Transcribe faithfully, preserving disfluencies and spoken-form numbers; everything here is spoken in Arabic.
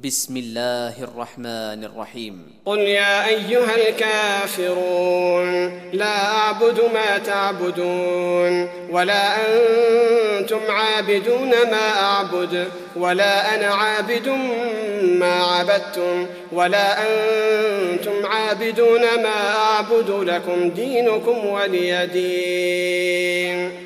بسم الله الرحمن الرحيم قل يا أيها الكافرون لا أعبد ما تعبدون ولا أنتم عابدون ما أعبد ولا أنا عابد ما عبدتم ولا أنتم عابدون ما أعبد لكم دينكم ولي دين.